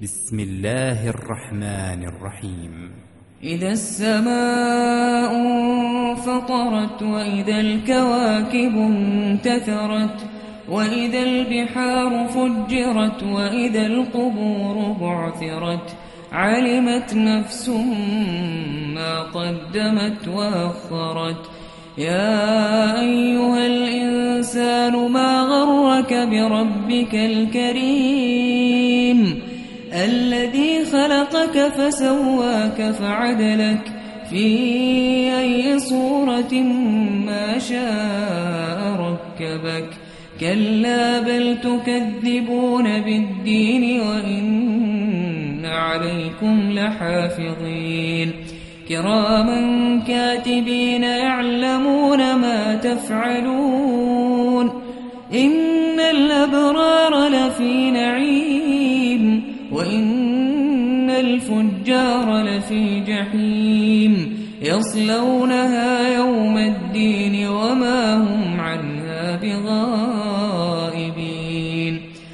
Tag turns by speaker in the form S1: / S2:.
S1: بسم الله الرحمن الرحيم.
S2: إذا السماء انفطرت وإذا الكواكب انتثرت وإذا البحار فجرت وإذا القبور بعثرت علمت نفس ما قدمت وأخرت. يا أيها الإنسان ما غرك بربك الكريم الذي خلقك فسواك فعدلك في أي صورة ما شاء ركبك. كلا بل تكذبون بالدين وإن عليكم لحافظين كراما كاتبين يعلمون ما تفعلون. إن الأبرار لفي نعيم وإن الفجار لفي جحيم يصلونها يوم الدين وما هم عنها بغائبين.